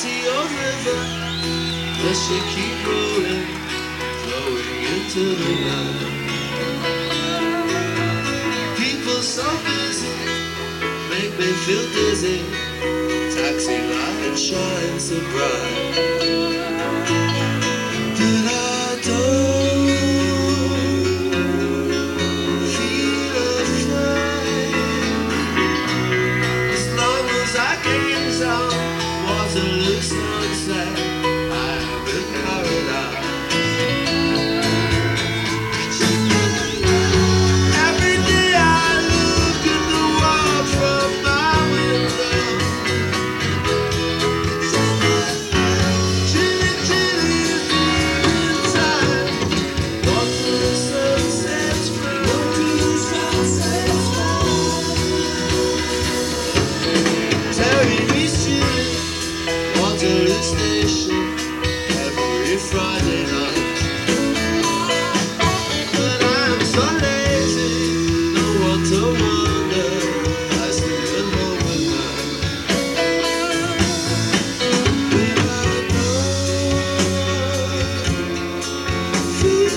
to your river, let you keep rolling, flowing into the night. People so busy, make me feel dizzy. Taxi light shines so bright, but I don't feel afraid. As long as I gaze on Waterloo sunset, I am in paradise. Every day I look at the world from my window. Chilly, chilly is evening time. Waterloo sunset's from Terry Street, Waterloo Station, every Friday night. But I'm so lazy, no one to wonder. I stay alone at night. But I don't feel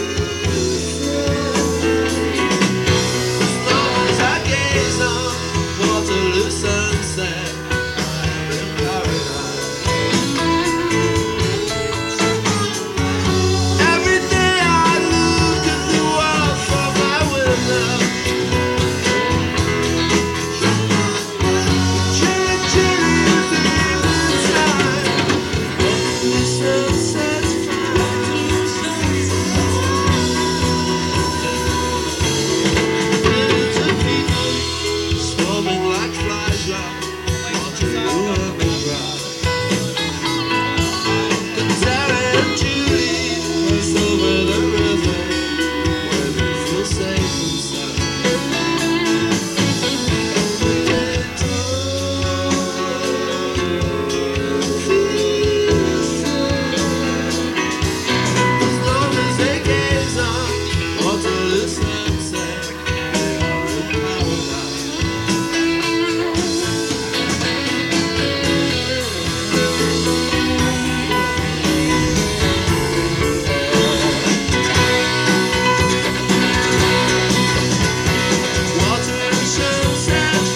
afraid. As long as I gaze on Waterloo sunset, I'm in paradise. Every day I look at the world from my window. Chilly, chilly is the evening time. Waterloo sunset's fine. Millions of people swarming like flies round Waterloo urban drive. And Terry and Julie cross over the river where they feel safe inside. But they don't feel afraid. As long as they gaze on Waterloo sunset, they are in paradise. Waterloo sunset's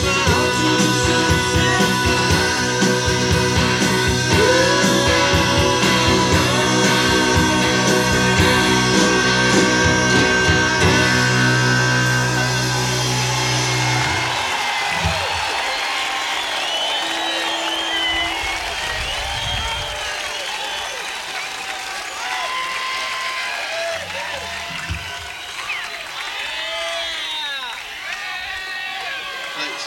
Thanks.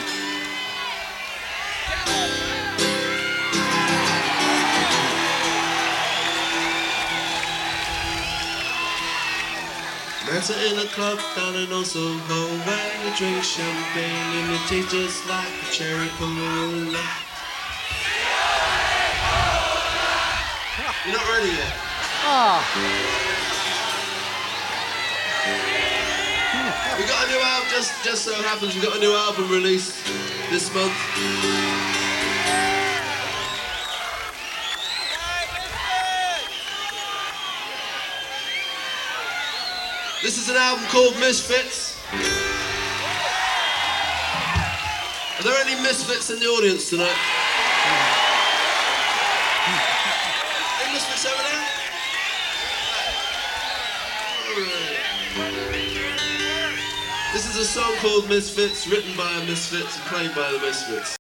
Met her in a club down in Soho where you drink champagne and it tastes just like a cherry cola. You're not ready yet. We got a new album, just so happens we got a new album released this month. This is an album called Misfits. Are there any misfits in the audience tonight? Any misfits over there? Alright. This is a song called Misfits, written by the Misfits and played by the Misfits.